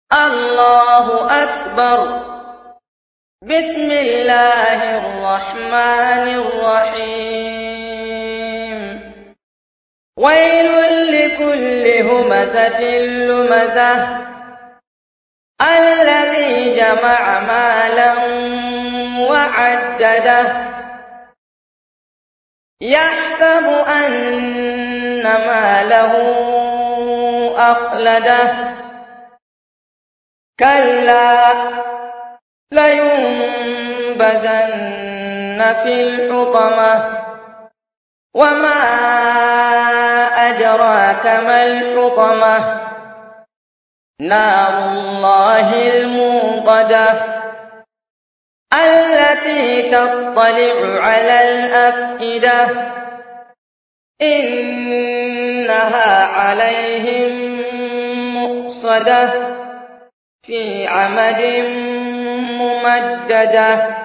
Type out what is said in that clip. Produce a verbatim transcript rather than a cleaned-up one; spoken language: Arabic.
الله أكبر. بسم الله الرحمن الرحيم. ويل لكل همزة لمزة الذي جمع مالا وعدده يحسب أن ماله أخلده كلا لينبذن في الحطمة وما أدراك ما الحطمة نار الله الموقدة التي تطلع على الأفئدة إنها عليهم مؤصدة في عمد ممددة.